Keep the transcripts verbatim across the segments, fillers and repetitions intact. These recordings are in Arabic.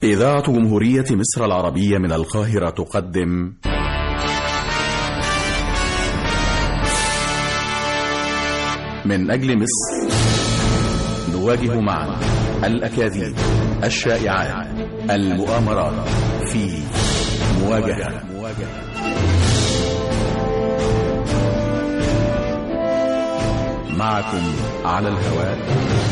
إذاعة جمهورية مصر العربية من القاهرة تقدم من أجل مصر، نواجه معا الأكاذيب، الشائعات، المؤامرات في مواجهة. معكم على الهواء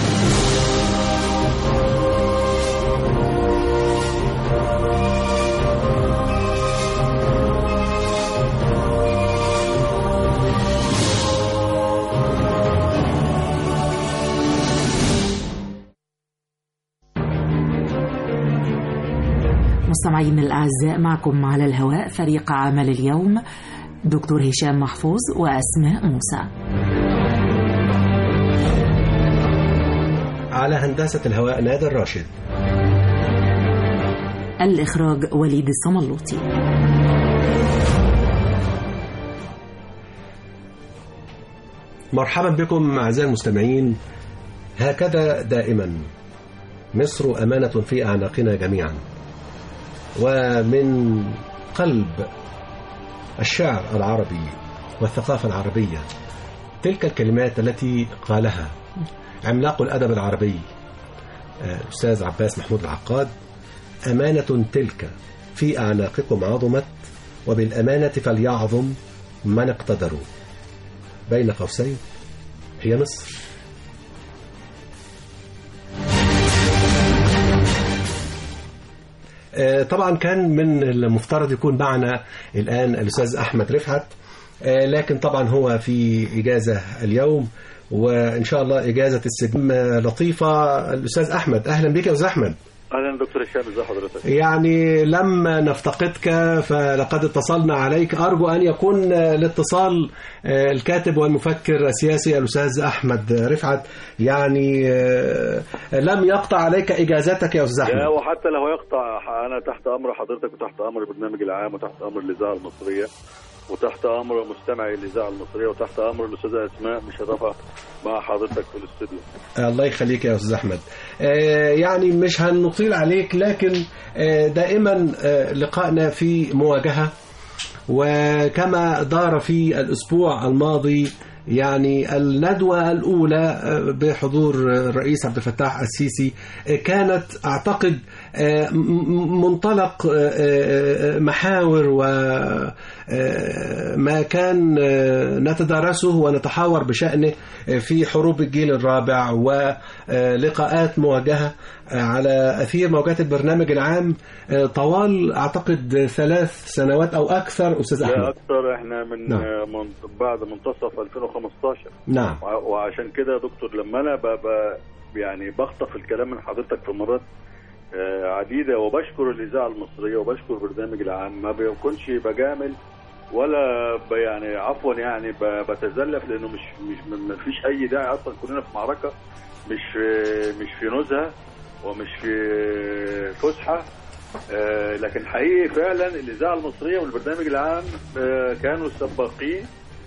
مستمعين الأعزاء، معكم على الهواء فريق عمل اليوم دكتور هشام محفوظ وأسماء موسى. على هندسة الهواء نادر راشد. الإخراج وليد الصملوطي. مرحبا بكم أعزائي المستمعين. هكذا دائما مصر أمانة في أعناقنا جميعا، ومن قلب الشعر العربي والثقافة العربية تلك الكلمات التي قالها عملاق الأدب العربي الأستاذ عباس محمود العقاد: أمانة تلك في أعناقكم عظمت، وبالأمانة فليعظم من اقتدروا. بين قوسين هي مصر. طبعا كان من المفترض يكون معنا الآن الأستاذ أحمد رفعت، لكن طبعا هو في إجازة اليوم، وإن شاء الله إجازة السجن لطيفة. الأستاذ أحمد، أهلا بك يا أستاذ أحمد. أهلا دكتور هشام، ازي حضرتك؟ يعني لم نفتقدك فلقد اتصلنا عليك. أرجو أن يكون الاتصال الكاتب والمفكر السياسي الأستاذ أحمد رفعت يعني لم يقطع عليك إجازتك يا أستاذ أحمد. لا، وحتى لو يقطع أنا تحت أمر حضرتك وتحت أمر البرنامج العام وتحت أمر الإذاعة المصرية وتحت أمر مستمعي الإذاعة المصرية وتحت أمر الأستاذة أسماء مشرفة مع حضرتك في الاستوديو. الله يخليك يا أستاذ أحمد. آه يعني مش هنطيل عليك، لكن آه دائما آه لقائنا في مواجهة، وكما دار في الأسبوع الماضي يعني الندوة الأولى بحضور الرئيس عبد الفتاح السيسي كانت أعتقد منطلق محاور وما كان نتدارسه ونتحاور بشأنه في حروب الجيل الرابع ولقاءات مواجهة على أثير موجات البرنامج العام طوال أعتقد ثلاث سنوات أو أكثر. أستاذ أحمد، لا أكثر، إحنا من, نعم. من بعد منتصف ألفين وخمستاشر. نعم. وعشان كده يا دكتور لما أنا ببقى يعني بخطف الكلام من حضرتك في مرات عديدة، وبشكر الإذاعة المصرية وبشكر البرنامج العام، ما بيكونش بجامل ولا يعني عفوا يعني بتزلف، لأنه مش مش ما فيش أي داعي أصلا. كلنا في معركة، مش مش في نزهة ومش في فسحة. آه لكن حقيقي فعلا الإذاعة المصرية والبرنامج العام آه كانوا سباقين،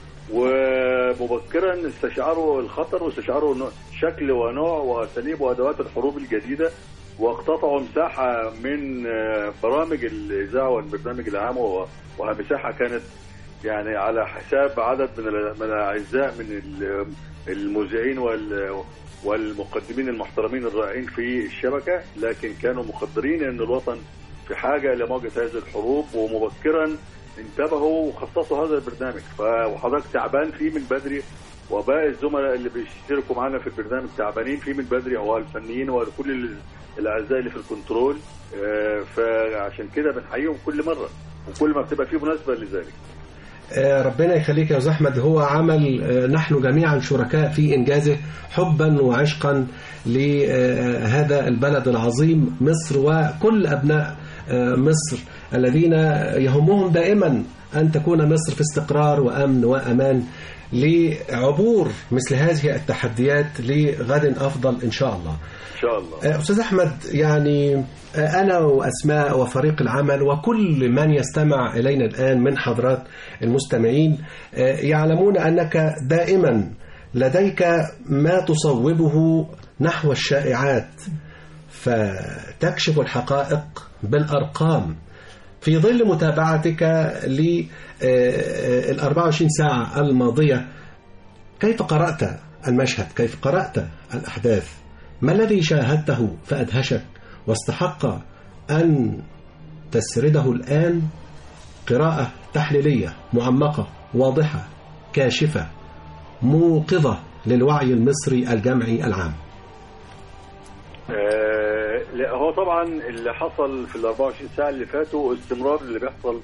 ومبكرا استشعروا الخطر واستشعروا شكل ونوع وأساليب وأدوات الحروب الجديدة، واقتطعوا مساحة من آه برامج الإذاعة والبرنامج العام، ومساحة كانت يعني على حساب عدد من الأعزاء من المذيعين وال والمقدمين المحترمين الرائعين في الشبكة، لكن كانوا مقدرين أن الوطن في حاجة لمواجهة هذه الحروب، ومبكرا انتبهوا وخصصوا هذا البرنامج. وحضرتك تعبان فيه من بدري، وباقي الزملاء اللي بيشتركوا معنا في البرنامج تعبانين فيه من بدري، هو الفنيين وكل الأعزاء اللي في الكنترول. فعشان كده بنحييهم كل مرة وكل ما بتبقى فيه مناسبة لذلك. ربنا يخليك يا أستاذ أحمد. هو عمل نحن جميعا شركاء في إنجازه حبا وعشقا لهذا البلد العظيم مصر، وكل أبناء مصر الذين يهمهم دائما أن تكون مصر في استقرار وأمن وأمان لعبور مثل هذه التحديات لغد أفضل إن شاء الله. إن شاء الله. أستاذ أحمد، يعني أنا وأسماء وفريق العمل وكل من يستمع إلينا الآن من حضرات المستمعين يعلمون أنك دائما لديك ما تصوبه نحو الشائعات فتكشف الحقائق بالأرقام في ظل متابعتك لل أربعة وعشرين ساعة الماضية. كيف قرأت المشهد؟ كيف قرأت الأحداث؟ ما الذي شاهدته فأدهشك واستحق أن تسرده الآن قراءة تحليلية معمقة واضحة كاشفة موقظة للوعي المصري الجمعي العام؟ آه لا، هو طبعا اللي حصل في ال أربعة وعشرين ساعة اللي فاتوا استمرار اللي بيحصل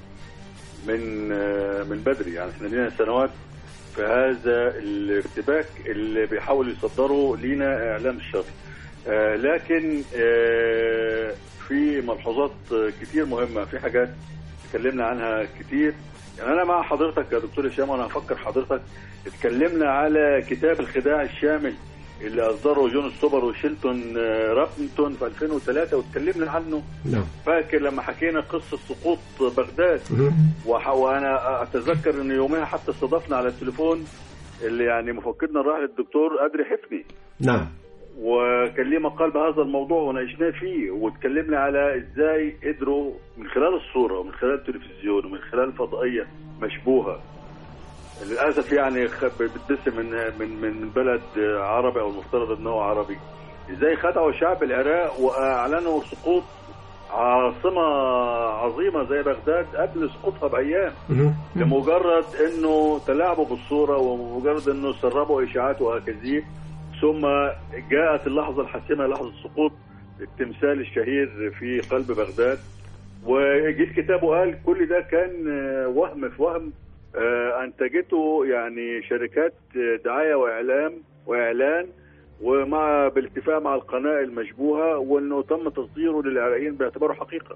من آه من بدري. يعني احنا لنا سنوات في هذا الارتباك اللي بيحاول يصدره لينا اعلام الشر. آه لكن آه في ملحوظات كتير مهمة، في حاجات اتكلمنا عنها كتير. يعني انا مع حضرتك يا دكتور هشام، وانا هفكر حضرتك اتكلمنا على كتاب الخداع الشامل اللي اصدره جون ستوبر وشيلتون رابنتون في ألفين وثلاثة، واتكلمنا عنه. نعم. فاكر لما حكينا قصة سقوط بغداد، وانا اتذكر ان يومها حتى استضفنا على التليفون اللي يعني مفكرنا الراحل الدكتور أدري حفني. نعم. وكان ليه مقال بهذا الموضوع وناقشناه فيه، واتكلمنا على ازاي قدروا من خلال الصورة ومن خلال التلفزيون ومن خلال فضائية مشبوهة للأسف يعني بتدس من من من بلد عربي أو المفترض أنه عربي، ازاي خدعوا شعب العراق وأعلنوا سقوط عاصمة عظيمة زي بغداد قبل سقوطها بأيام، لمجرد أنه تلاعبوا بالصورة ومجرد أنه سربوا إشاعات وأكاذيب. ثم جاءت اللحظة الحاسمة، لحظة سقوط التمثال الشهير في قلب بغداد، وجيت كتابه قال كل ده كان وهم في وهم أنتجته يعني شركات دعاية وإعلام وإعلان، ومع بالاتفاق مع القناة المشبوهة، وأنه تم تصديره للعراقيين باعتباره حقيقة،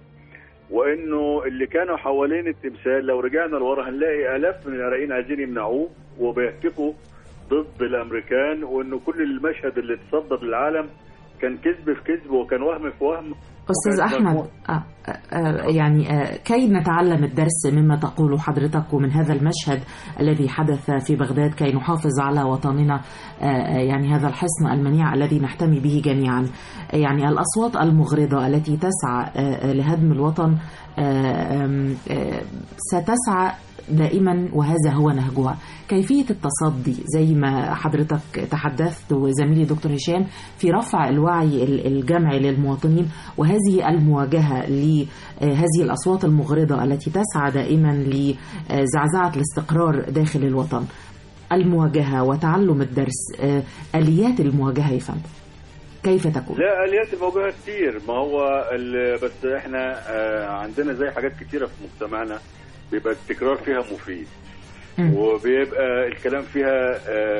وأنه اللي كانوا حوالين التمثال لو رجعنا لورا هنلاقي آلاف من العراقيين عايزين يمنعوه وبيهتفوا ضد الأمريكان، وأنه كل المشهد اللي تصدر للعالم كان كذب في كذب وكان وهم في وهم. أستاذ أحمد، آه آه يعني آه كي نتعلم الدرس مما تقوله حضرتك ومن هذا المشهد الذي حدث في بغداد، كي نحافظ على وطننا آه يعني هذا الحصن المنيع الذي نحتمي به جميعا. يعني الأصوات المغرضة التي تسعى آه لهدم الوطن آه آه ستسعى دائما، وهذا هو نهجها. كيفية التصدي زي ما حضرتك تحدثت وزميلي دكتور هشام في رفع الوعي الجمعي للمواطنين، وهذه المواجهة لهذه الأصوات المغرضة التي تسعى دائما لزعزعة الاستقرار داخل الوطن. المواجهة وتعلم الدرس، آليات المواجهة يا فندم كيف تكون؟ لا، آليات المواجهة كتير، ما هو بس احنا عندنا زي حاجات كتيرة في مجتمعنا بيبقى التكرار فيها مفيد، م. وبيبقى الكلام فيها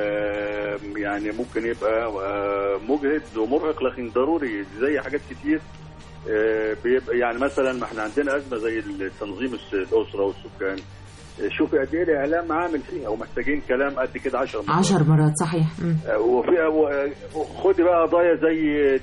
يعني ممكن يبقى مجهد ومرهق لكن ضروري، زي حاجات كتير بيبقى يعني مثلا ما احنا عندنا أزمة زي تنظيم الأسرة والسكان، شوفي قد ايه الإعلام عامل فيها ومحتاجين كلام قد كده عشر مرات عشر مرات صحيح. وفي خدي بقى قضايا زي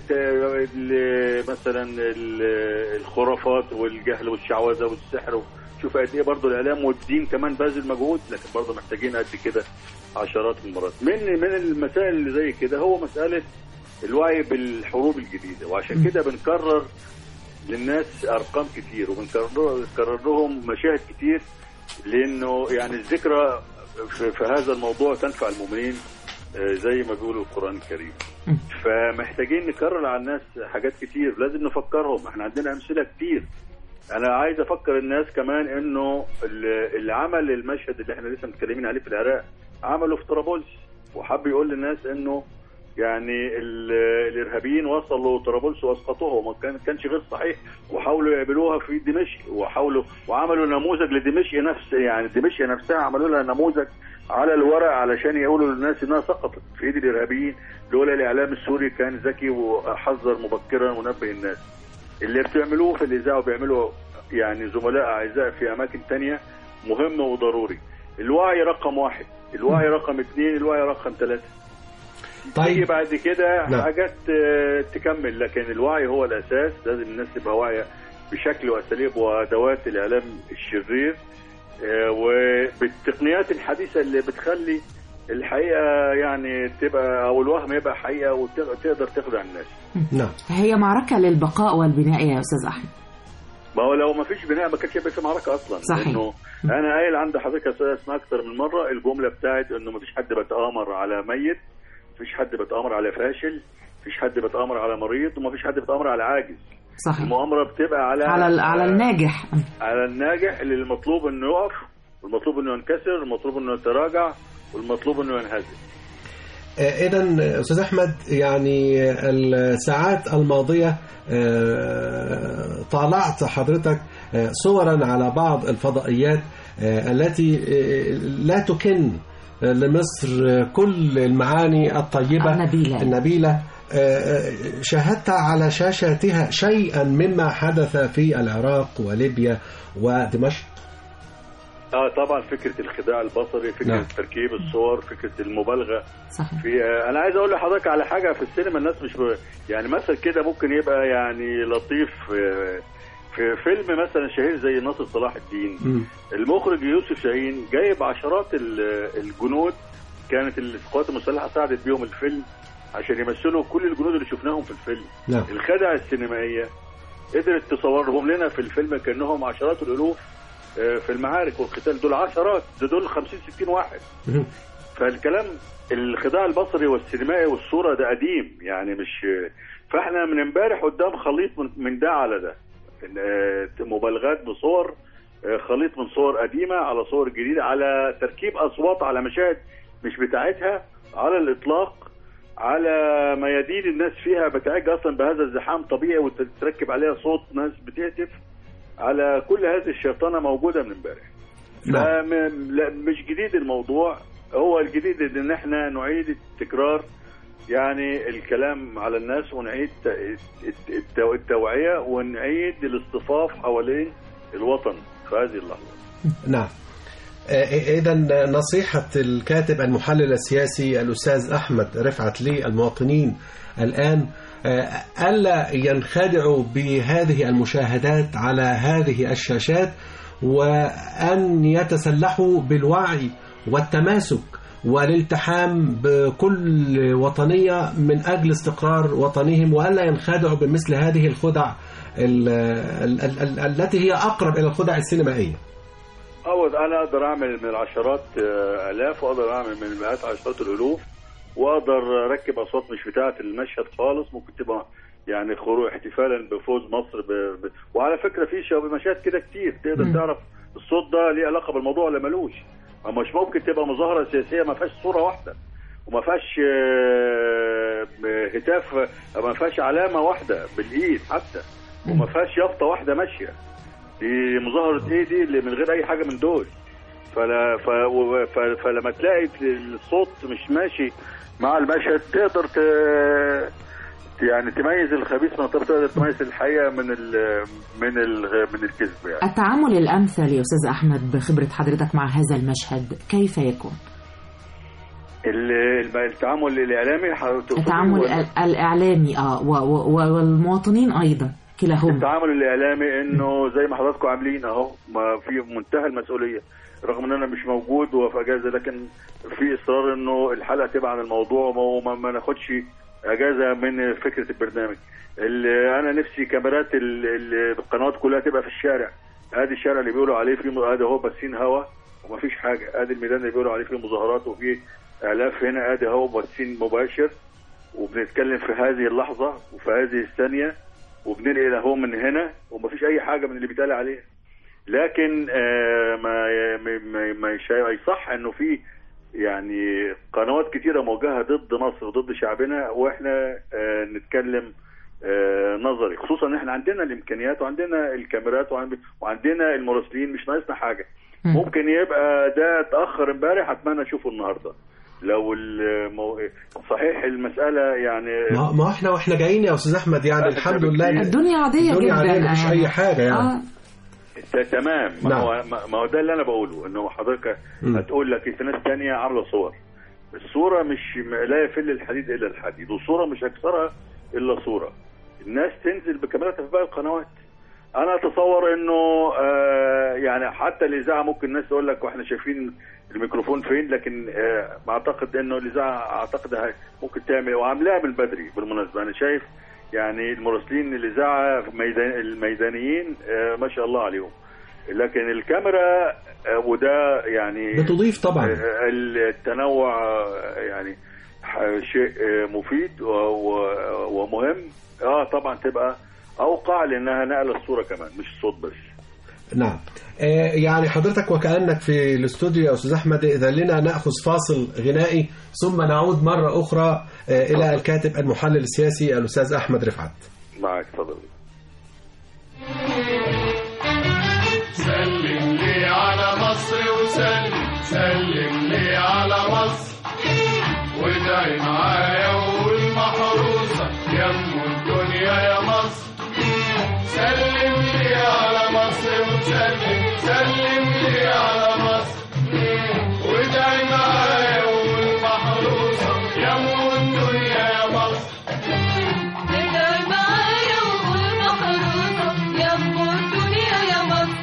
مثلا الخرافات والجهل والشعوذة والسحر، شوف قد ايه برضه الاعلام والدين كمان باذل مجهود، لكن برضه محتاجين قد كده عشرات المرات. من من المسائل اللي زي كده هو مساله الوعي بالحروب الجديده، وعشان كده بنكرر للناس ارقام كتير وبنكرر لهم مشاهد كتير، لانه يعني الذكرى في, في هذا الموضوع تنفع المؤمنين زي ما بيقولوا القرآن الكريم. فمحتاجين نكرر على الناس حاجات كتير، لازم نفكرهم. احنا عندنا امثله كتير. انا عايز افكر الناس كمان انه اللي عمل المشهد اللي احنا لسه متكلمين عليه في العراق عمله في طرابلس، وحب يقول للناس انه يعني الارهابيين وصلوا طرابلس واسقطوها، وما كان كانش غير صحيح، وحاولوا يعملوها في دمشق، وحاولوا وعملوا نموذج لدمشق نفس يعني دمشق نفسها عملوا لها نموذج على الورق علشان يقولوا للناس انها سقطت في ايد الارهابيين، لولا الاعلام السوري كان ذكي وحذر مبكرا ونبه الناس. اللي بتعملوه في الإذاعة وبيعملوا يعني زملاء أعزاء في أماكن تانية مهم وضروري. الوعي رقم واحد، الوعي رقم اثنين، الوعي رقم ثلاثة. طيب بعد كده لا. حاجات تكمل، لكن الوعي هو الأساس. لازم الناس تبقى واعية بشكل وأساليب وأدوات الإعلام الشرير، وبالتقنيات الحديثة اللي بتخلي الحقيقه يعني تبقى او الوهم يبقى حقيقه وتقدر تخدع الناس. نعم. هي معركه للبقاء والبناء يا استاذ احمد. ما هو لو ما فيش بناء ما كانش يبقى في معركه اصلا. صحيح. لانه انا قايل عند حضرتك يا استاذ اسماء اكثر من مره الجمله بتاعت انه ما فيش حد بيتآمر على ميت، ما فيش حد بيتآمر على فاشل، ما فيش حد بيتآمر على مريض، وما فيش حد بيتآمر على عاجز. صحيح. المؤامره بتبقى على على على الناجح، على الناجح اللي المطلوب انه يقف، والمطلوب انه ينكسر، والمطلوب انه يتراجع، والمطلوب انه ينهزم. إذا أستاذ أحمد، يعني الساعات الماضية طالعت حضرتك صورا على بعض الفضائيات التي لا تكن لمصر كل المعاني الطيبة النبيلة, النبيلة. شاهدت على شاشاتها شيئا مما حدث في العراق وليبيا ودمشق؟ اه طبعا، فكره الخداع البصري، فكره نعم. تركيب الصور، فكره المبالغه. صحيح. في آه انا عايز اقول لحضرتك على حاجه في السينما الناس مش ب... يعني مثل كده ممكن يبقى يعني لطيف آه في فيلم مثلا شهير زي ناصر صلاح الدين. م. المخرج يوسف شاهين جايب عشرات الجنود كانت القوات المسلحه ساعدت بيهم الفيلم عشان يمثلوا كل الجنود اللي شفناهم في الفيلم. نعم. الخدعه السينمائيه قدرت تصورهم لنا في الفيلم كانهم عشرات الالوف في المعارك والقتال، دول عشرات، دول خمسين ستين واحد. فالكلام الخداع البصري والسينمائي والصورة ده قديم يعني، مش فاحنا من امبارح قدام خليط من ده على ده، مبالغات بصور، خليط من صور قديمة على صور جديدة، على تركيب أصوات على مشاهد مش بتاعتها على الإطلاق، على ميادين الناس فيها بتعج أصلا بهذا الزحام طبيعي وتركب عليها صوت ناس بتهتف، على كل هذه الشيطنة موجودة من امبارح. مش جديد الموضوع، هو الجديد ان احنا نعيد التكرار، يعني الكلام على الناس، ونعيد التوعية، ونعيد الاصطفاف حوالين الوطن في هذه اللحظة. نعم. إذا نصيحة الكاتب المحلل السياسي الأستاذ أحمد رفعت للمواطنين الآن ألا ينخدعوا بهذه المشاهدات على هذه الشاشات، وأن يتسلحوا بالوعي والتماسك والالتحام بكل وطنية من أجل استقرار وطنهم، وألا ينخدعوا بمثل هذه الخدع التي هي أقرب إلى الخدع السينمائية. أود أنا أقدر أعمل من العشرات آلاف، وأقدر أعمل من المئات عشرات الألوف، واقدر اركب اصوات مش بتاعه المشهد خالص، ممكن تبقى يعني خروج احتفالا بفوز مصر ب... ب... وعلى فكره في مشاهد كده كتير تقدر م. تعرف الصوت ده ليه علاقه بالموضوع ولا ملوش. مش ممكن تبقى مظاهره سياسيه ما فيهاش صوره واحده، وما فيهاش هتاف، ما فيهاش علامه واحده بالايد حتى، وما فيهاش يافطه واحده ماشيه. دي مظاهره ايه دي اللي من غير اي حاجه من دول؟ فلا ف... ف... فلما تلاقي الصوت مش ماشي مع المشهد تقدر ت... يعني تميز الخبيث من الطيب، تقدر تميز الحقيقه من ال... من ال... من الكذب. يعني التعامل الامثل يا استاذ احمد بخبره حضرتك مع هذا المشهد كيف يكون؟ التعامل الاعلامي التعامل ولا... الاعلامي اه و... و... والمواطنين ايضا كلاهما. التعامل الاعلامي انه زي ما حضراتكم عاملين اهو، ما في منتهى المسؤوليه، رغم ان انا مش موجود وفي اجازه، لكن في اصرار انه الحلقه تبقى عن الموضوع وما ما ناخدش اجازه من فكره البرنامج. اللي انا نفسي كاميرات القنوات كلها تبقى في الشارع، ادي الشارع اللي بيقولوا عليه فيه، ادي اهو باسين هوا ومفيش حاجه، ادي الميدان اللي بيقولوا عليه فيه مظاهرات وفيه الاف، هنا ادي اهو باسين مباشر، وبنتكلم في هذه اللحظه وفي هذه الثانيه، وبننقل اهو من هنا، ومفيش اي حاجه من اللي بيتقال عليها. لكن آه ما ما ما يصح انه في يعني قنوات كتيره موجهه ضد مصر وضد شعبنا، واحنا آه نتكلم آه نظري، خصوصا ان احنا عندنا الامكانيات وعندنا الكاميرات وعندنا المراسلين، مش ناقصنا حاجه. ممكن يبقى ده اتاخر امبارح، اتمنى اشوفه النهارده لو المو... صحيح المساله يعني ما, ما احنا واحنا جايين يا استاذ احمد يعني الحمد لله الدنيا عاديه الدنيا جدا، عادية مش اي حاجه يعني آه. تمام. ما نعم. هو ما هو ده اللي انا بقوله، انه حضرتك هتقول لك في ناس ثانيه عامله صور، الصوره مش لا يفل الحديد الا الحديد، والصوره مش اكثرها الا صوره. الناس تنزل بكاميراتها في باقي القنوات، انا اتصور انه آه يعني حتى الاذاعه ممكن الناس تقول لك واحنا شايفين الميكروفون فين، لكن آه اعتقد انه الاذاعه اعتقد ممكن تعمل وعاملاها من بدري. بالمناسبه انا شايف يعني المراسلين الاذاعه ميدان الميدانيين آه ما شاء الله عليهم، لكن الكاميرا آه وده يعني بتضيف طبعا آه التنوع آه يعني شيء آه مفيد ومهم. اه طبعا تبقى اوقع لانها نقل الصوره كمان مش الصوت بس. نعم. آه يعني حضرتك وكأنك في الاستوديو يا استاذ احمد، اذا لنا ناخذ فاصل غنائي ثم نعود مره اخرى آه الى الكاتب المحلل السياسي الاستاذ احمد رفعت. معك تفضل. سلم لي على مصر وسلم سلم لي على مصر، وادعي معايا وقول محروسه يم الدنيا يا مصر. سلم لي على مصر وسلم سلم لي على مصر، وادعي معايا وقول محروسه يم الدنيا يا مصر. ادعي معايا وقول محروسه يم الدنيا يا مصر.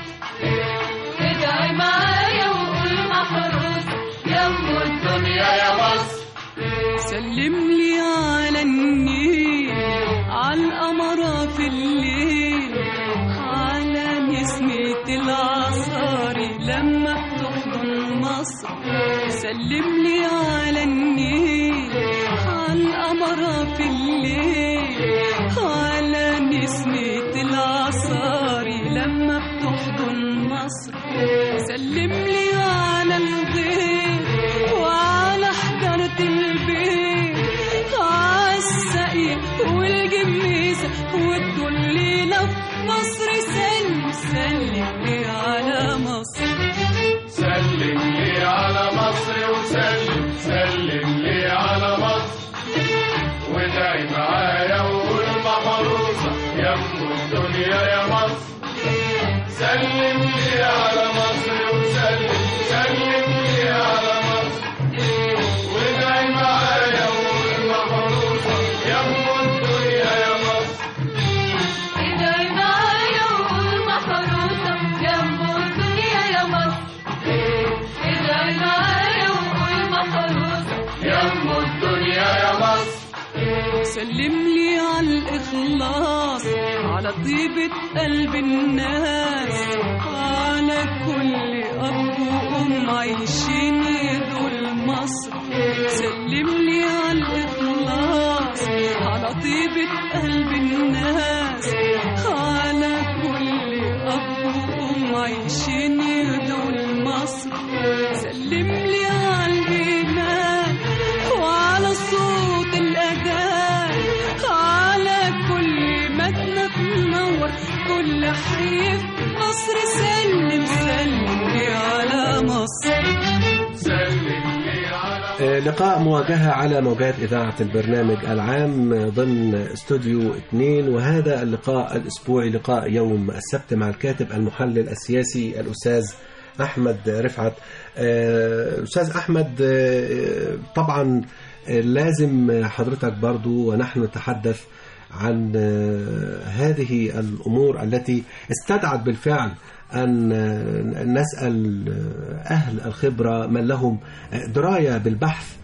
ادعي معايا وقول محروسه يم الدنيا يا مصر. سلم لي على النيل على القمر في الليل، على نسمة العصاري لما بتحضن مصر. سلم لي على النيل على القمر في الليل، على نسمة العصاري لما بتحضن مصر. سلم لي على الغيب وعلى حضرة البيت، عالسقي والجميزة والدليلة في مصر. سلم سلم لي على مصر. سلم لي على مصر وسلم سلم لي على مصر، وادعي معايا وقول محروسة يم الدنيا يا مصر. سلم لي على مصر وسلم سلم لي على مصر، وادعي معايا وقول محروسة يم الدنيا يا مصر. ادعي معايا وقول محروسه يم الدنيا يا مصر. ادعي معايا وقول محروسه يم الدنيا يا مصر. سلم لي على الإخلاص، على طيبة قلب الناس، على كل أب وأم عايشين يدول مصر. سلم لي على الإخلاص، على طيبة قلب الناس، على كل أب وأم عايشين يدول مصر. سلم لي على الإيمان وعلى صوت الأذان، على كل مدنة تنور كل حي في مصر. سلم سلم لي على مصر. سلم لي على لقاء مواجهة على موجات إذاعة البرنامج العام ضمن استوديو اثنين، وهذا اللقاء الأسبوعي لقاء يوم السبت مع الكاتب المحلل السياسي الأستاذ أحمد رفعت. أستاذ أحمد، طبعا لازم حضرتك برضو ونحن نتحدث عن هذه الأمور التي استدعت بالفعل أن نسأل أهل الخبرة من لهم دراية بالبحث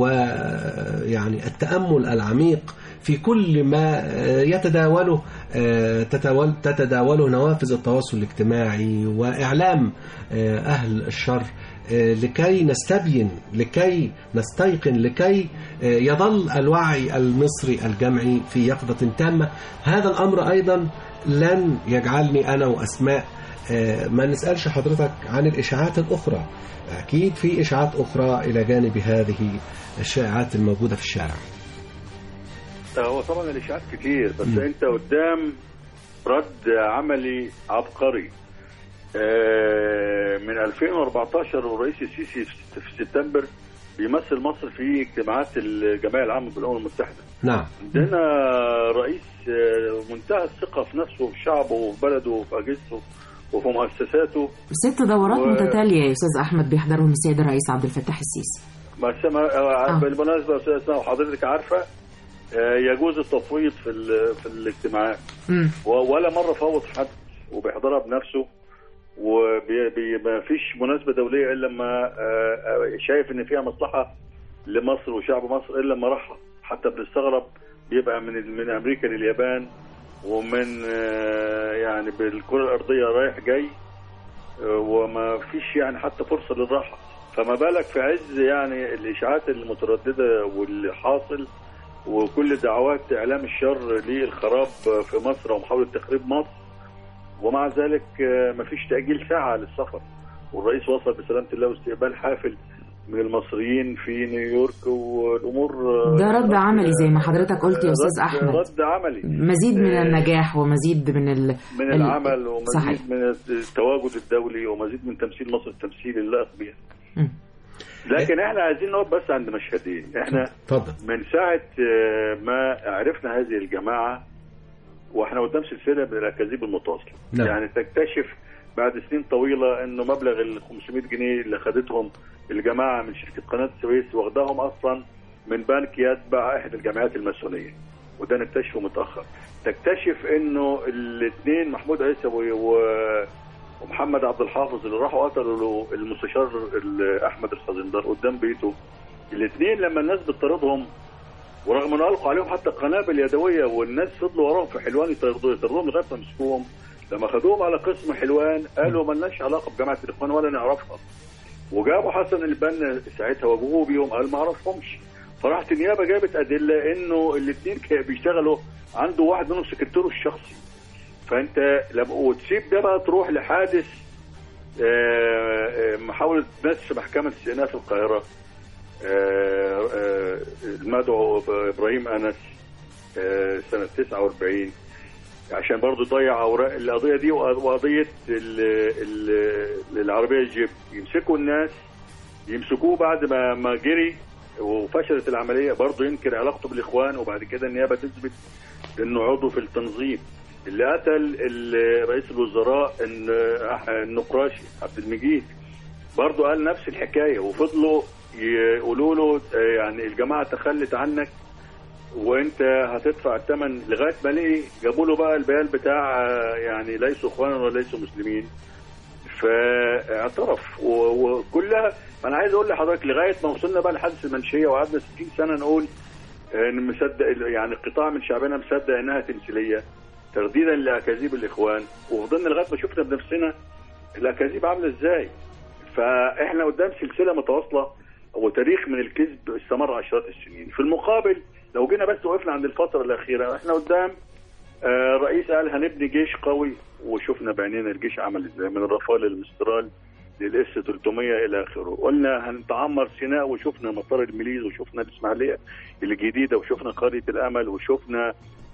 ويعني التأمل العميق في كل ما يتداوله تتداول تتداوله نوافذ التواصل الاجتماعي وإعلام أهل الشر، لكي نستبين، لكي نستيقن، لكي يظل الوعي المصري الجمعي في يقظة تامة. هذا الأمر أيضا لن يجعلني أنا وأسماء ما نسألش حضرتك عن الإشاعات الأخرى. أكيد في إشاعات أخرى إلى جانب هذه الشائعات الموجودة في الشارع. هو طبعا الإشاعات كتير، بس م. أنت قدام رد عملي عبقري. من ألفين وأربعتاشر والرئيس السيسي في سبتمبر بيمثل مصر في اجتماعات الجمعية العامة بالأمم المتحدة. نعم. عندنا رئيس منتهى الثقة في نفسه وفي شعبه وفي بلده وفي أجهزته وفي مؤسساته. ست دورات و... متتالية يا أستاذ أحمد بيحضرهم السيد الرئيس عبد الفتاح السيسي. بس آه. بالمناسبة أستاذ وحضرتك عارفة يجوز التفويض في في الاجتماعات، ولا مرة فوض حد وبيحضرها بنفسه، وما فيش مناسبة دولية إلا لما شايف إن فيها مصلحة لمصر وشعب مصر إلا لما راحها. حتى بنستغرب بيبقى من من أمريكا لليابان ومن يعني بالكرة الأرضية رايح جاي، وما فيش يعني حتى فرصة للراحة، فما بالك في عز يعني الإشاعات المترددة واللي حاصل وكل دعوات إعلام الشر للخراب في مصر ومحاولة تخريب مصر، ومع ذلك ما فيش تأجيل ساعة للسفر، والرئيس وصل بسلامة الله واستقبال حافل من المصريين في نيويورك، والأمور ده رد عملي زي ما حضرتك قلت يا أستاذ أحمد، رد عملي، مزيد من النجاح ومزيد من ال... من العمل ومزيد صحيح. من التواجد الدولي ومزيد من تمثيل مصر التمثيل اللائق بها. لكن احنا عايزين نقف بس عند مشهدين. احنا طبعا. من ساعة ما عرفنا هذه الجماعة واحنا قدام سلسلة من الأكاذيب المتواصلة. نعم. يعني تكتشف بعد سنين طويلة انه مبلغ ال خمسمائة جنيه اللي خدتهم الجماعة من شركة قناة السويس واخداهم اصلا من بنك يتبع احد الجمعيات الماسونية، وده نكتشفه متأخر. تكتشف انه الاثنين محمود عيسى ومحمد عبد الحافظ اللي راحوا قتلوا المستشار احمد الخزندار قدام بيته، الاثنين لما الناس بتطاردهم ورغم ان القوا عليهم حتى قنابل يدويه والناس فضلوا وراهم في حلوان يطردوهم لغايه ما مسكوهم، لما خدوهم على قسم حلوان قالوا ما لناش علاقه بجماعه الاخوان ولا نعرفها، وجابوا حسن البنا ساعتها واجهوه بيهم قال ما اعرفهمش، فراحت النيابه جابت ادله انه الاثنين بيشتغلوا عنده واحد منهم سكرتيره الشخصي. فانت لما وتسيب ده بقى تروح لحادث محاوله نسف محكمه استئناف القاهره المدعو ابراهيم انس سنه تسعة وأربعين عشان برضه ضيع اوراق القضيه دي وقضيه العربيه الجيب، يمسكوا الناس يمسكوه بعد ما ما جري وفشلت العمليه، برضه ينكر علاقته بالاخوان، وبعد كده النيابه تثبت انه عضو في التنظيم. اللي قتل رئيس الوزراء النقراشي عبد المجيد برضه قال نفس الحكايه، وفضلوا يقولوا له يعني الجماعه تخلت عنك وانت هتدفع الثمن، لغايه ما لقي جابوا له بقى البيان بتاع يعني ليسوا اخوانا ولا ليسوا مسلمين، فاعترف. وكلها انا عايز اقول لحضرتك لغايه ما وصلنا بقى لحادث المنشيه وقعدنا ستين سنه نقول ان مصدق يعني قطاع من شعبنا مصدق انها تمثيليه ترديدا لاكاذيب الاخوان، وفضلنا لغايه ما شفنا بنفسنا الاكاذيب عامله ازاي. فاحنا قدام سلسله متواصله وتاريخ من الكذب استمر عشرات السنين. في المقابل لو جينا بس وقفنا عند الفتره الاخيره احنا قدام آه رئيس قال هنبني جيش قوي، وشفنا بعينينا الجيش عمل ازاي من الرافال للمسترال للاس ثلاثمائة الى اخره. قلنا هنتعمر سيناء وشفنا مطار الميليز وشفنا الاسماعيليه الجديده وشفنا قريه الامل وشفنا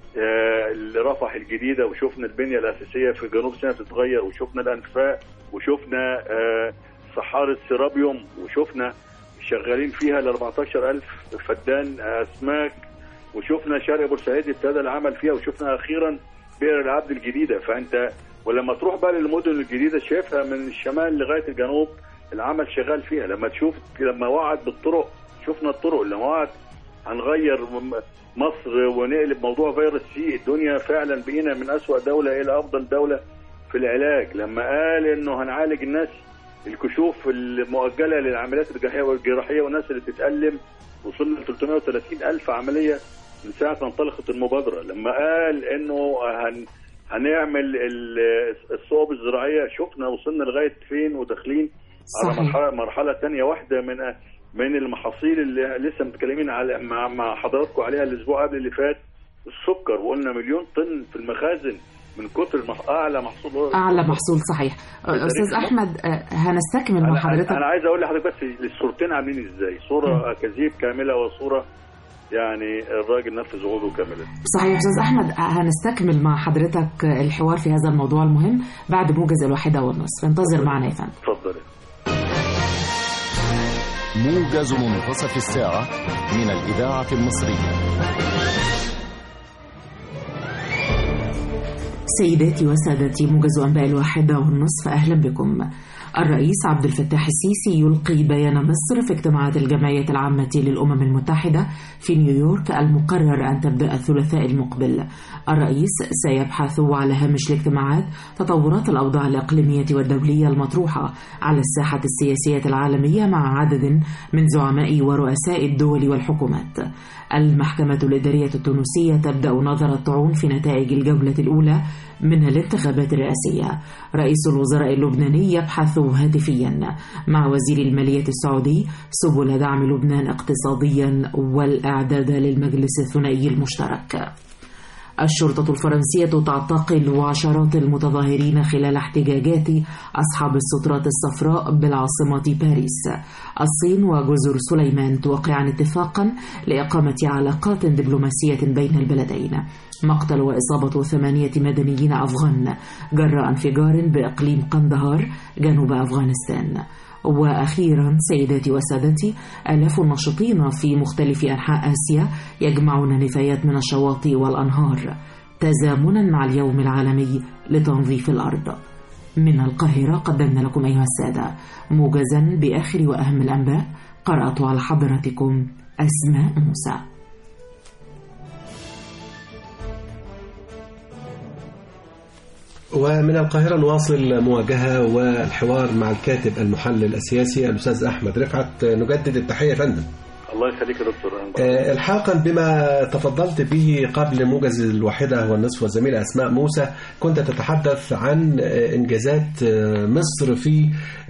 آه رفح الجديده وشفنا البنيه الاساسيه في جنوب سيناء بتتغير وشفنا الانفاق وشفنا آه صحارة سيرابيوم وشفنا شغالين فيها ل أربعتاشر ألف فدان اسماك وشفنا شارع بورسعيد ابتدى العمل فيها وشفنا اخيرا بئر العبد الجديده. فانت ولما تروح بقى للمدن الجديده شايفها من الشمال لغايه الجنوب العمل شغال فيها. لما تشوف لما وعد بالطرق شفنا الطرق، لما وعد هنغير مصر ونقلب موضوع فيروس سي، الدنيا فعلا بقينا من أسوأ دولة إلى أفضل دولة في العلاج. لما قال إنه هنعالج الناس الكشوف المؤجلة للعمليات الجراحية والناس اللي بتتألم وصلنا ل ثلاثمائة وثلاثين ألف عملية من ساعة ما انطلقت المبادرة. لما قال إنه هن هنعمل الصوب الزراعية شفنا وصلنا لغاية فين وداخلين على مرحلة مرحلة ثانية واحدة من من المحاصيل اللي لسه متكلمين على مع مع حضراتكم عليها الاسبوع قبل اللي فات، السكر، وقلنا مليون طن في المخازن من كتر المح... اعلى محصول اعلى محصول صحيح. استاذ احمد هنستكمل مع حضرتك. انا عايز اقول لحضرتك بس الصورتين عاملين ازاي، صوره اكاذيب كامله وصوره يعني الراجل نفذ وعوده كامله. صحيح استاذ احمد، هنستكمل مع حضرتك الحوار في هذا الموضوع المهم بعد موجز الواحده والنصف. انتظر معنا يا فندم. اتفضل. موجز منتصف الساعة من الإذاعة المصرية. سيداتي وسادتي، موجز أنباء الواحدة والنصف، أهلا بكم. الرئيس عبد الفتاح السيسي يلقي بيان مصر في اجتماعات الجمعية العامة للأمم المتحدة في نيويورك المقرر أن تبدأ الثلاثاء المقبل. الرئيس سيبحث على هامش الاجتماعات تطورات الأوضاع الإقليمية والدولية المطروحة على الساحة السياسية العالمية مع عدد من زعماء ورؤساء الدول والحكومات. المحكمة الإدارية التونسية تبدأ نظر الطعون في نتائج الجولة الأولى من الانتخابات الرئاسية. رئيس الوزراء اللبناني يبحث هاتفيا مع وزير المالية السعودي سبل دعم لبنان اقتصاديا والإعداد للمجلس الثنائي المشترك. الشرطة الفرنسية تعتقل عشرات المتظاهرين خلال احتجاجات أصحاب السترات الصفراء بالعاصمة باريس. الصين وجزر سليمان توقعان اتفاقا لإقامة علاقات دبلوماسية بين البلدين. مقتل وإصابة ثمانية مدنيين أفغان جراء انفجار بإقليم قندهار جنوب أفغانستان. وأخيرا سيداتي وسادتي، آلاف الناشطين في مختلف أنحاء آسيا يجمعون نفايات من الشواطئ والأنهار تزامنا مع اليوم العالمي لتنظيف الأرض. من القاهرة قدمنا لكم أيها السادة موجزا بآخر وأهم الأنباء، قرأت على حضراتكم أسماء موسى. ومن القاهرة نواصل مواجهة والحوار مع الكاتب المحلل السياسي الأستاذ أحمد رفعت. نجدد التحية يا فندم. الله يخليك يا دكتور. أه الحاقا بما تفضلت به قبل موجز الواحدة والنصف والزميلة أسماء موسى، كنت تتحدث عن إنجازات مصر في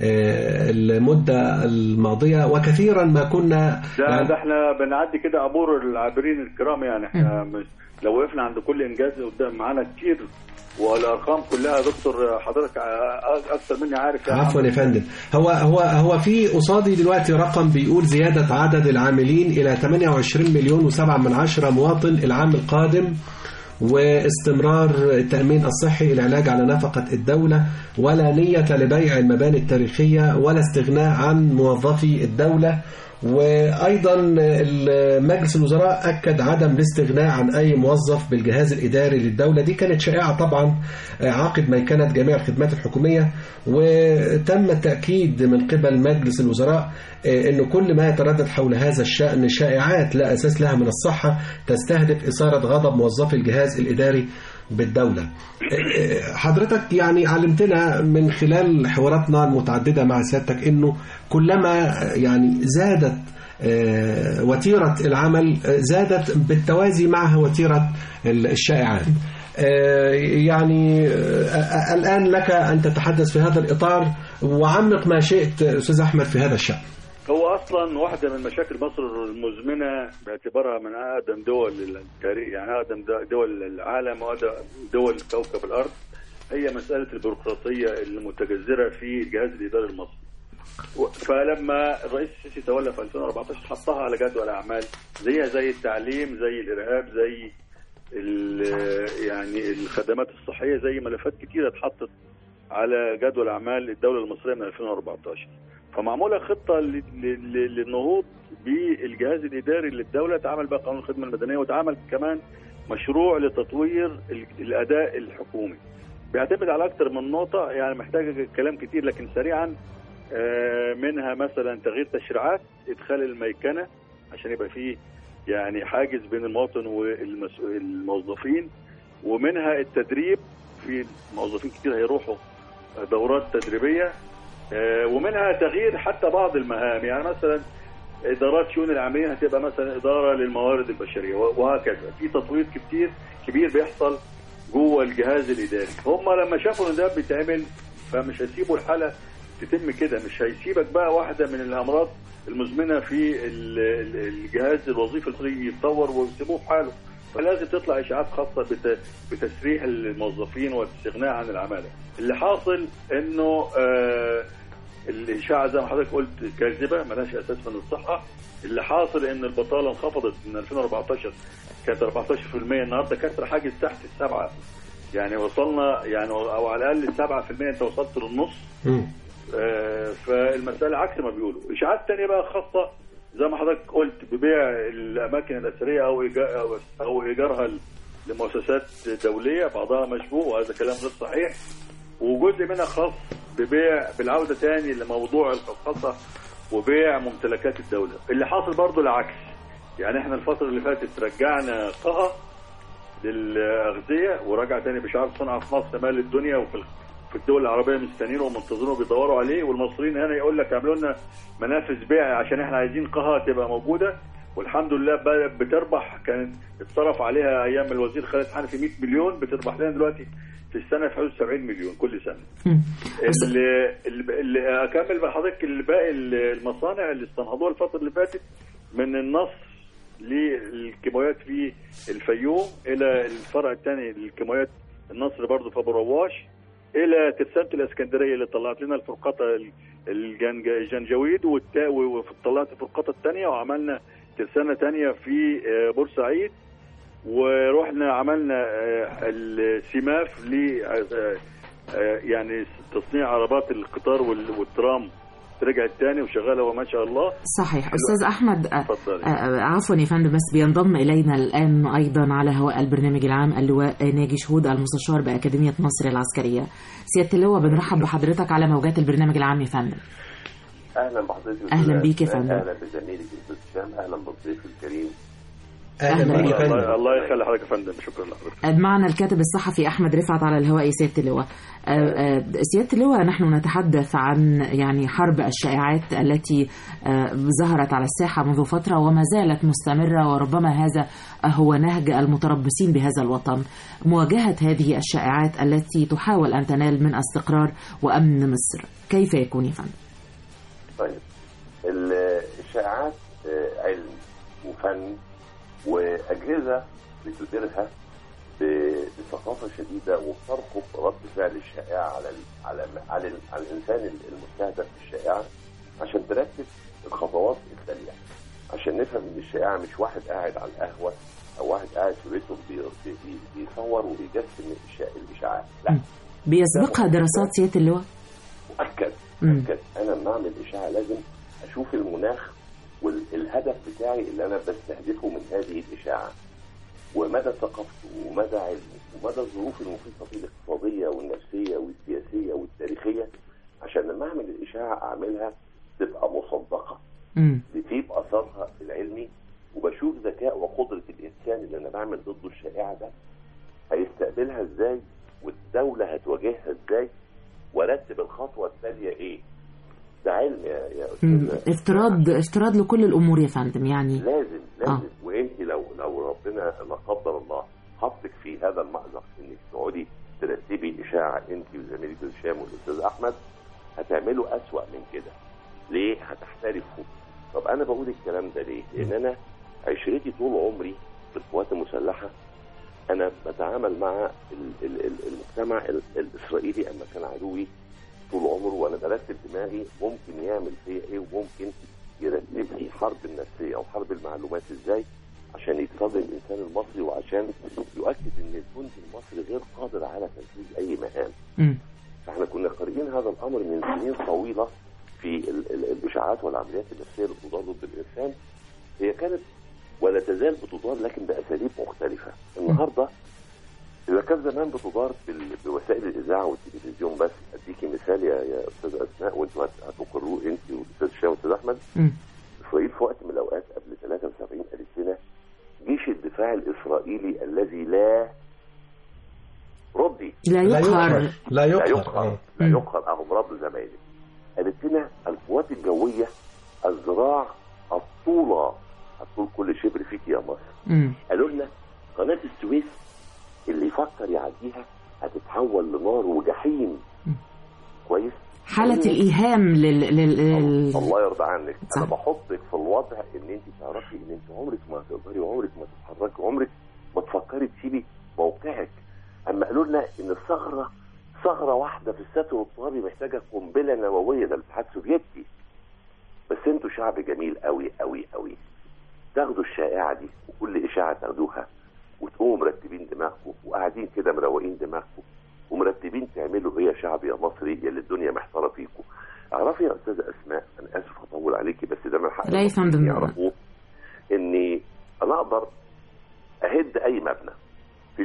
المدة الماضية، وكثيرا ما كنا ده, ده احنا بنعدي كده عبور العابرين الكرام، يعني احنا مش لو وقفنا عند كل إنجاز قدام معانا كتير، والارقام كلها دكتور حضرتك اكثر مني عارف. عفوا يا فندم. هو هو هو في قصادي دلوقتي رقم بيقول زياده عدد العاملين الى ثمانية وعشرين مليون وسبعة من عشرة مواطن العام القادم، واستمرار التأمين الصحي، العلاج على نفقة الدولة، ولا نية لبيع المباني التاريخية، ولا استغناء عن موظفي الدولة. وأيضا مجلس الوزراء أكد عدم الاستغناء عن أي موظف بالجهاز الإداري للدولة. دي كانت شائعة طبعا عقب ميكنة جميع الخدمات الحكومية، وتم التأكيد من قبل مجلس الوزراء أن كل ما يتردد حول هذا الشأن شائعات لا أساس لها من الصحة، تستهدف إثارة غضب موظفي الجهاز الإداري بالدولة. حضرتك يعني علمتنا من خلال حواراتنا المتعددة مع سيادتك أنه كلما يعني زادت وتيرة العمل زادت بالتوازي معها وتيرة الشائعات. يعني الآن لك أن تتحدث في هذا الإطار وعمق ما شئت أستاذ أحمد في هذا الشأن. هو اصلا واحده من مشاكل مصر المزمنه باعتبارها من اقدم دول التاريخ، يعني اقدم دول العالم ودول كوكب الارض، هي مساله البيروقراطيه المتجذره في الجهاز الاداري المصري. فلما الرئيس السيسي تولى في ألفين وأربعة عشر حطها على جدول اعمال زيها زي التعليم، زي الارهاب، زي يعني الخدمات الصحيه، زي ملفات كتيره اتحطت على جدول اعمال الدوله المصريه من ألفين وأربعة عشر. فمعموله خطه للنهوض بالجهاز الاداري للدوله، تعمل بقى قانون الخدمه المدنيه، وتعمل كمان مشروع لتطوير الاداء الحكومي. بيعتمد على اكثر من نقطه، يعني محتاجه كلام كتير لكن سريعا. منها مثلا تغيير تشريعات، ادخال الميكنه عشان يبقى فيه يعني حاجز بين المواطن والموظفين، ومنها التدريب، في موظفين كتير هيروحوا دورات تدريبيه، ومنها تغيير حتى بعض المهام، يعني مثلا ادارات شؤون العاملين هتبقى مثلا اداره للموارد البشريه، وهكذا. في تطوير كتير كبير بيحصل جوه الجهاز الاداري. هم لما شافوا ان ده بيتعمل فمش هيسيبوا الحاله تتم كده، مش هيسيبك بقى واحده من الامراض المزمنه في الجهاز الوظيفي المصري يتطور ويسيبوه في حاله. فلازم تطلع اشاعات خاصه بتسريح الموظفين والاستغناء عن العماله. اللي حاصل انه آه الاشاعه زي ما حضرتك قلت كاذبه مالهاش اساس من الصحه. اللي حاصل ان البطاله انخفضت من ألفين وأربعة عشر كانت أربعة عشر بالمئة، النهارده كسر حاجز تحت السبعه، يعني وصلنا يعني او على الاقل سبعة بالمئة، انت وصلت للنص. آه فالمساله عكس ما بيقولوا. اشاعات ثانيه بقى خاصه زي ما حضرتك قلت ببيع الاماكن الاثريه او إيجار او ايجارها لمؤسسات دوليه، بعضها مشبوه وهذا كلام غير صحيح، وجزء منها خاص ببيع بالعوده تاني لموضوع الخصخصه وبيع ممتلكات الدوله. اللي حاصل برضو العكس، يعني احنا الفتره اللي فاتت رجعنا قها للاغذيه ورجع تاني بشعار صنع في مصر مال الدنيا، وفي في الدول العربيه مستنيين ومنتظرين وبيدوروا عليه، والمصريين هنا يقول لك اعملوا لنا منافذ بيع عشان احنا عايزين قها تبقى موجوده، والحمد لله بتربح. كانت اتصرف عليها ايام الوزير خالد حنفي مئة مليون، بتربح لنا دلوقتي في السنه في حدود سبعين مليون كل سنه. اللي, اللي اكمل بقى حضرتك الباقي المصانع اللي استنهضوها الفتره اللي فاتت من النصر للكيماويات في الفيوم الى الفرع الثاني للكيماويات النصر برضه في ابو رواش الى ترسانة الاسكندريه اللي طلعت لنا الفرقاطه الجنجويد، وطلعت الفرقاطه الثانيه وعملنا ترسانه ثانيه في بورسعيد، ورحنا عملنا السماف ل يعني تصنيع عربات القطار والترام رجعت تاني وشغاله وما شاء الله. صحيح. استاذ احمد عفوا يا فندم، بس بينضم الينا الان ايضا على هواء البرنامج العام اللواء ناجي شهود المستشار باكاديميه نصر العسكريه. سياده اللواء بنرحب بحضرتك على موجات البرنامج العام يا فندم. اهلا بحضرتك. اهلا بيك يا فندم. اهلا بزميلك الاستاذ هشام، اهلا بالضيف الكريم. اهلا بيك. الله يخلي حضرتك يا فندم، شكرا لحضرتك. معنا الكاتب الصحفي احمد رفعت على الهواء. سياده اللواء، سياده اللواء، نحن نتحدث عن يعني حرب الشائعات التي ظهرت على الساحه منذ فتره وما زالت مستمره، وربما هذا هو نهج المتربصين بهذا الوطن، مواجهه هذه الشائعات التي تحاول ان تنال من استقرار وامن مصر. كيف يكون يا فندم؟ طيب، الشائعات علم وفن وأجهزة بتديرها بثقافة شديدة وبترقب رد فعل الشائعة على على على, على الإنسان المستهدف بالشائعة عشان ترتب الخطوات التالية، عشان نفهم إن الشائعة مش واحد قاعد على القهوة أو واحد قاعد في بيته بيصور وبيجسم الإشاعات، لا، بيسبقها دراسات. سيادة اللواء مؤكد مؤكد أنا لما أعمل إشاعة لازم أشوف المناخ والهدف بتاعي اللي أنا بستهدفه من هذه الإشاعة، ومدى ثقافته ومدى علمه ومدى الظروف المحيطة فيه الاقتصادية والنفسية والسياسية والتاريخية، عشان لما أعمل الإشاعة أعملها تبقى مصدقة بتجيب أثرها العلمي، وبشوف ذكاء وقدرة الإنسان اللي أنا بعمل ضده الشائعة ده هيستقبلها إزاي، والدولة هتواجهها إزاي، وارتب الخطوة التالية إيه. ده علم يا يا استاذ. افتراض افتراض لكل الامور يا فندم، يعني لازم لازم آه. وانت لو لو ربنا لا قدر الله حطك في هذا المأزق انك تقعدي ترتبي اشاعه انت وزميلك هشام والاستاذ احمد، هتعملوا اسوأ من كده. ليه؟ هتحترفوا. طب انا بقول الكلام ده ليه؟ لان انا عشرتي طول عمري في القوات المسلحه انا بتعامل مع المجتمع الاسرائيلي اما كان عدوي طول عمره، وانا برتب دماغي ممكن يعمل فيا ايه وممكن يرتب لي حرب النفسيه او حرب المعلومات ازاي عشان يتصدر الانسان المصري، وعشان يؤكد ان الجندي المصري غير قادر على تنفيذ اي مهام. م. فاحنا كنا قارئين هذا الامر من سنين طويله في ال ال الاشاعات والعمليات النفسيه اللي بتدار ضد الانسان. هي كانت ولا تزال بتدار لكن باساليب مختلفه. النهارده إذا كان زمان بتدار بوسائل الإذاعة والتلفزيون بس، أديكي مثال يا يا أستاذ أسماء وأنتوا هتقروه أنت والأستاذ هشام والأستاذ أحمد. إسرائيل في وقت من الأوقات قبل ثلاثة وسبعين قالت لنا جيش الدفاع الإسرائيلي الذي لا ردي لا يقهر لا يقهر لا يقهر أهو رد زمايلي. قالت لنا القوات الجوية الذراع الطولة هتطول كل شبر فيك يا مصر. قالوا لنا قناة السويس اللي يفكر يعديها هتتحول لنار وجحيم. كويس. حالة الإيهام لل... لل... الله يرضى عنك. صح. أنا بحطك في الوضع إن أنت تعرفي إن أنت عمرك ما هتقدري وعمرك ما تتحركي وعمرك ما تفكري تسيبي موقعك. أما قالوا لنا إن الثغرة ثغرة واحدة في الستر الترابي محتاجة قنبلة نووية، ده الاتحاد السوفيتي. بس أنتوا شعب جميل قوي قوي قوي، تاخدوا الشائعة دي وكل إشاعة تاخدوها وتقوموا مرتبين دماغكم وقاعدين كده مروقين دماغكم ومرتبين تعملوا ايه يا شعب يا مصري يا اللي الدنيا محتاره فيكم. اعرفي يا استاذه اسماء، انا اسف هطول عليكي بس ده من حق لا يفهم يعرفوه، اني انا اقدر اهد اي مبنى في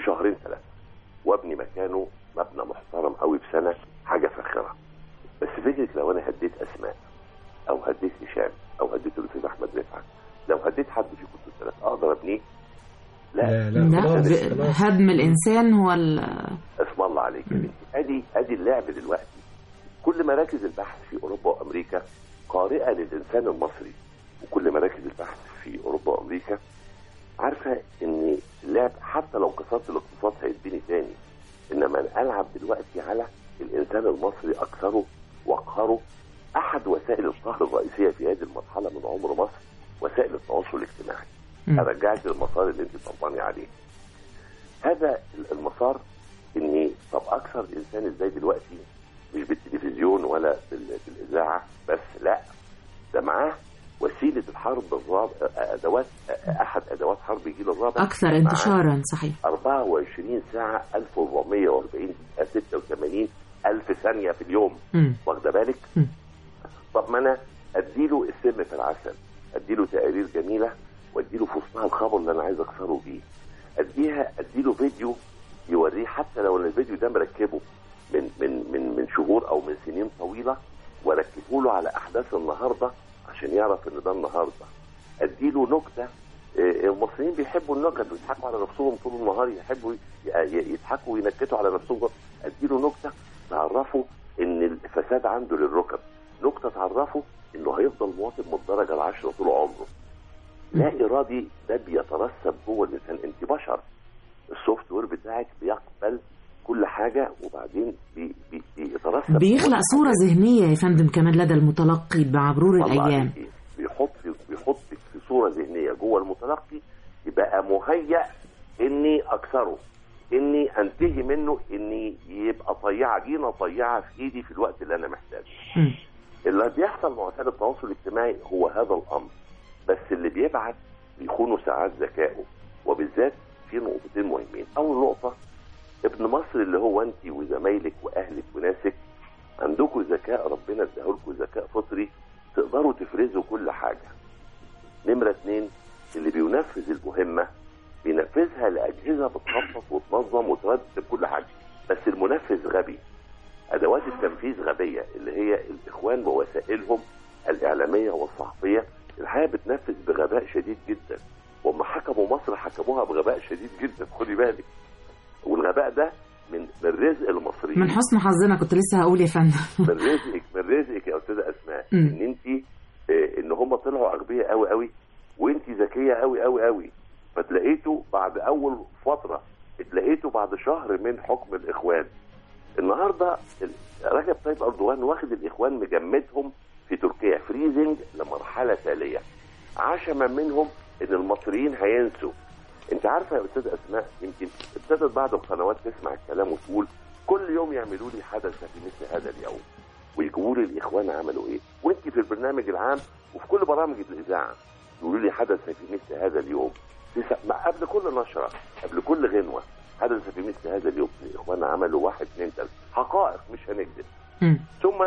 حاجه فاخره. بس فكره لو انا هديت اسماء او هديت هشام او هديت الاستاذ احمد رفعت، لو هديت حد فيكم الثلاث اقدر ابنيه؟ لا لا, لا, لا ب- هدم الانسان هو ال... اسم الله عليك يا بنتي. ادي ادي اللعب دلوقتي. كل مراكز البحث في اوروبا وامريكا قارئه للانسان المصري، وكل مراكز البحث في اوروبا وامريكا عارفه ان اللعب حتى لو كسرت الاقتصاد هيديني تاني، انما انا العب دلوقتي على الانسان المصري اكثره واقهره. احد وسائل القهر الرئيسيه في هذه المرحله من عمر مصر وسائل التواصل الاجتماعي. ارجعك للمسار اللي انت طبقاني عليه. هذا المسار اني طب اكثر الانسان ازاي دلوقتي؟ مش بالتلفزيون ولا بالاذاعه بس، لا ده معاه وسيله الحرب الرابع، ادوات احد ادوات حرب الجيل الرابع اكثر انتشارا. صحيح. أربعة وعشرين ساعه ألف وأربعمية وأربعين ستة وثمانين الف ثانيه في اليوم. واخده بالك؟ م. طب ما انا اديله السم في العسل، اديله تقارير جميله، واديله في وسطها الخبر اللي انا عايز اكسره بيه. اديها اديله فيديو يوريه، حتى لو الفيديو ده مركبه من من من من شهور او من سنين طويله، واركبه له على احداث النهارده عشان يعرف ان ده النهارده. اديله نكته. المصريين بيحبوا النكت، بيضحكوا على نفسهم طول النهار، يحبوا يضحكوا وينكتوا على نفسهم. اديله نكته تعرفه ان الفساد عنده للركب، نكته تعرفه انه هيفضل مواطن من الدرجه العاشره طول عمره. لا ارادي ده بيترسب جوه الانسان. انت بشر، السوفت وير بتاعك بيقبل كل حاجه، وبعدين بي بي بيترسب، بيخلق صوره ذهنيه يا فندم كمان لدى المتلقي مع مرور الايام. بيحط بيحطك في صوره ذهنيه جوه المتلقي، يبقى مهيأ اني اكسره، اني انتهي منه، اني يبقى طيعه جينا طيعه في ايدي في الوقت اللي انا محتاجه. اللي بيحصل مع وسائل التواصل الاجتماعي هو هذا الامر، بس اللي بيبعت بيخونوا ساعات ذكائه، وبالذات في نقطتين مهمين. اول نقطه، ابن مصر اللي هو انت وزمايلك واهلك وناسك عندكم ذكاء، ربنا اداهولكم ذكاء فطري تقدروا تفرزوا كل حاجه. نمره اتنين، اللي بينفذ المهمه بينفذها لاجهزه بتخطط وتنظم وترتب كل حاجه، بس المنفذ غبي. ادوات التنفيذ غبيه، اللي هي الاخوان ووسائلهم الاعلاميه والصحفيه الحقيقه بتنفذ بغباء شديد جدا. وما حكموا مصر حكموها بغباء شديد جدا، خدي بالك. والغباء ده من من رزق المصريين، من حسن حظنا. كنت لسه هقول يا فندم من رزقك من رزقك يا استاذه اسماء م. ان انت اه ان هم طلعوا اغبياء قوي قوي وانت ذكيه قوي قوي قوي. فتلاقيته بعد اول فتره، اتلاقيته بعد شهر من حكم الاخوان. النهارده رجب طيب اردوغان واخد الاخوان مجمدهم في تركيا فريزنج لمرحله تاليه، عشما منهم ان المصريين هينسوا. انت عارفه يا استاذ اسماء، يمكن ابتدت بعض القنوات تسمع الكلام وتقول كل يوم يعملوا لي حدث في مثل هذا اليوم، ويجيبوا لي الاخوان عملوا ايه، وانت في البرنامج العام وفي كل برامج الاذاعه يقولوا لي حدث في مثل هذا اليوم. قبل كل نشره، قبل كل غنوه، حدث في مثل هذا اليوم الاخوان عملوا واحد اثنين ثلاثه، حقائق مش هنكذب. ثم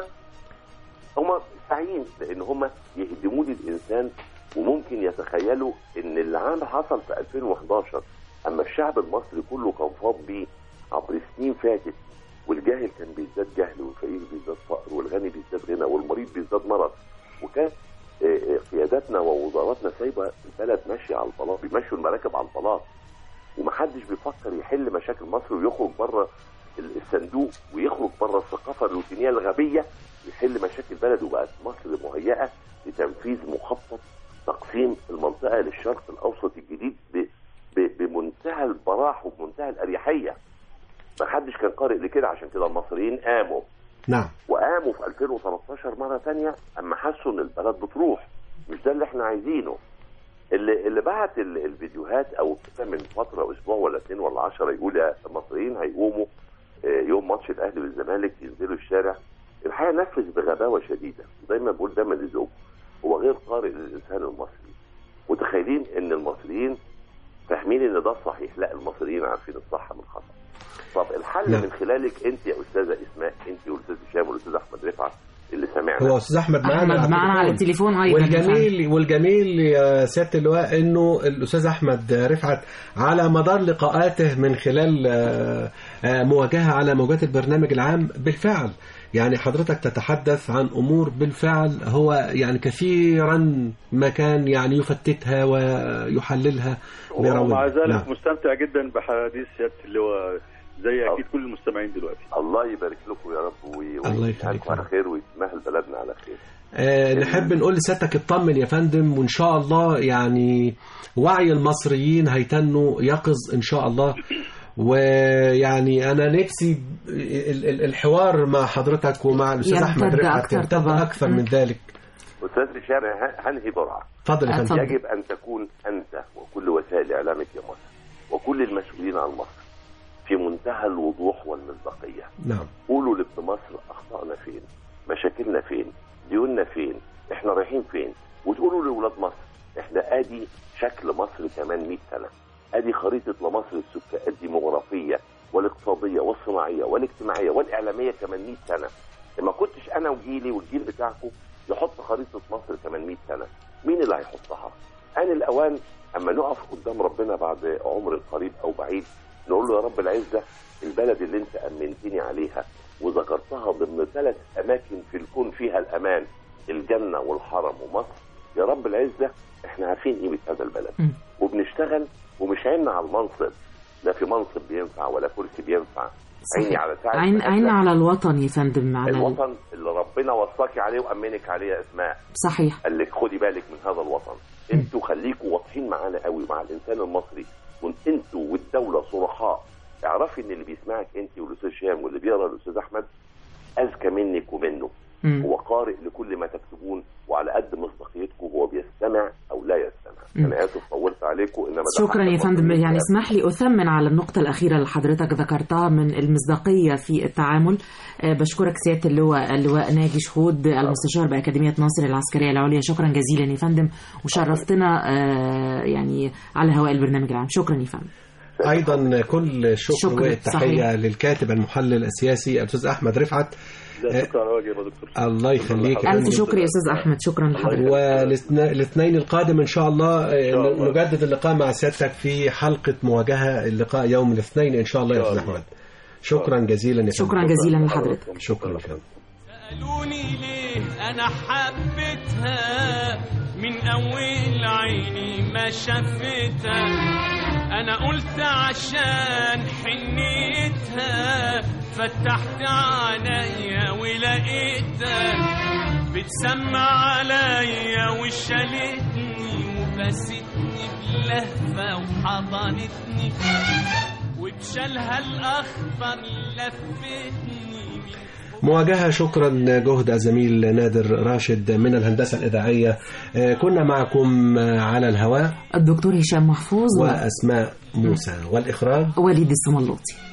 هم سعيين لان هم يهدموا لي الانسان، وممكن يتخيلوا ان اللي عام حصل في ألفين وإحداشر اما الشعب المصري كله كان فاض بيه عبر سنين فاتت، والجاهل كان بيزداد جهل، والفقير بيزداد فقر، والغني بيزداد غنى، والمريض بيزداد مرض، وكان قياداتنا ووزاراتنا سايبه البلد ماشيه على البلاط، بيمشوا المراكب على البلاط، ومحدش بيفكر يحل مشاكل مصر ويخرج بره الصندوق ويخرج بره الثقافه الروتينيه الغبيه، يحل مشاكل البلد. وبقت مصر مهيئه لتنفيذ مخطط تقسيم المنطقه للشرق الاوسط الجديد بمنتهى البراح وبمنتهى الاريحيه. ما حدش كان قارئ لكده، عشان كده المصريين قاموا. نعم. وقاموا في ألفين وثلاثة عشر مره ثانيه اما حسوا ان البلد بتروح، مش ده اللي احنا عايزينه. اللي اللي بعت الفيديوهات او من فتره اسبوع ولا اثنين ولا عشرة يقول يا المصريين هيقوموا يوم ماتش الاهلي والزمالك ينزلوا الشارع، الحقيقه نفذ بغباوه شديده. ودايما بقول ده ملزوم، هو غير قارئ للانسان المصري. متخيلين ان المصريين فاهمين ان ده الصحيح، لا المصريين عارفين الصح من الخطا. طب الحل لا. من خلالك انت يا استاذه اسماء، انت والاستاذ هشام والاستاذ احمد رفعت اللي سمعنا. هو استاذ احمد معانا احمد معانا على التليفون ايضا. والجميل والجميل يا سياده اللواء انه الاستاذ احمد رفعت على مدار لقاءاته من خلال مواجهه على موجات البرنامج العام بالفعل يعني حضرتك تتحدث عن أمور بالفعل هو يعني كثيرا ما كان يعني يفتتها ويحللها ومع ذلك نعم. مستمتع جدا بحديث سيادة اللواء زي أكيد كل المستمعين دلوقتي. الله يبارك لكم يا رب ويجعلكم على خير ويتمهل بلدنا على خير. أه نحب نقول لسيادتك اطمن يا فندم، وإن شاء الله يعني وعي المصريين هيتنوا يقظ إن شاء الله. ويعني أنا نفسي الحوار مع حضرتك ومع الأستاذ أحمد رفعت يمتد أكثر من ذلك. أستاذ هشام هنهي بسرعة. اتفضل يا فندم. يجب أن تكون أنت وكل وسائل إعلامك يا مصر وكل المسؤولين عن مصر في منتهى الوضوح والمصداقية. نعم. قولوا لابن مصر أخطأنا فين، مشاكلنا فين، ديوننا فين، إحنا رايحين فين، وتقولوا لأولاد مصر إحنا آدي شكل مصر كمان مئة سنة، ادي خريطه لمصر السكان الديموغرافيه والاقتصاديه والصناعيه والاجتماعيه والاعلاميه كمان مئة سنه. ما كنتش انا وجيلي والجيل بتاعكم يحط خريطه مصر كمان مئة سنه، مين اللي هيحطها؟ آن الاوان اما نقف قدام ربنا بعد عمر قريب او بعيد نقول له يا رب العزه البلد اللي انت امنتني عليها وذكرتها ضمن ثلاث اماكن في الكون فيها الامان، الجنه والحرم ومصر، يا رب العزه احنا عارفين قيمه هذا البلد وبنشتغل ومش عيننا على المنصب، لا في منصب بينفع ولا كرسي بينفع. عيني على ساعة عين عين على الوطن يا فندم، على الوطن اللي ربنا وصاكي عليه وامنك عليه يا اسماء. صحيح. قال لك خدي بالك من هذا الوطن، انتوا خليكوا واضحين معانا قوي مع الانسان المصري، وانتوا والدوله صرحاء. اعرفي ان اللي بيسمعك انت والاستاذ هشام واللي بيقرا الاستاذ احمد اذكى منك ومنه. مم. هو قارئ لكل ما تكتبون وعلى قد مصداقيتكم هو بيستمع او لا يستمع. مم. انا اسف طولت عليكم، انما شكرا يا فندم. يعني اسمح لي اثمن على النقطه الاخيره اللي حضرتك ذكرتها من المصداقيه في التعامل. أه بشكرك سياده اللواء اللواء ناجي شهود المستشار باكاديميه ناصر العسكريه العليا. شكرا جزيلا يا فندم وشرفتنا أه يعني على هواء البرنامج العام. شكرا يا فندم. ايضا كل الشكر والتحيه للكاتب المحلل السياسي الاستاذ احمد رفعت. شكرا على واجب يا دكتور. الله يخليك. ألف شكر يا أستاذ أحمد. شكرا لحضرتك. والاثنين القادم إن شاء الله نجدد اللقاء مع سيادتك في حلقة مواجهة، اللقاء يوم الاثنين إن شاء الله يا أستاذ أحمد. شكرا جزيلا. شكرا جزيلا لحضرتك. شكرا. سألوني ليه أنا حبيتها من أول عيني ما شفتها، أنا قلت عشان حنيتها فتحت عينيا ولقيتها بتسمع عليا وشالتني وبستني بلهفة وحضنتني وبشالها الأخضر لفتني. مواجهة. شكرا جهد الزميل نادر راشد من الهندسة الإذاعية. كنا معكم على الهواء الدكتور هشام محفوظ وأسماء موسى، والإخراج وليد السملوطي.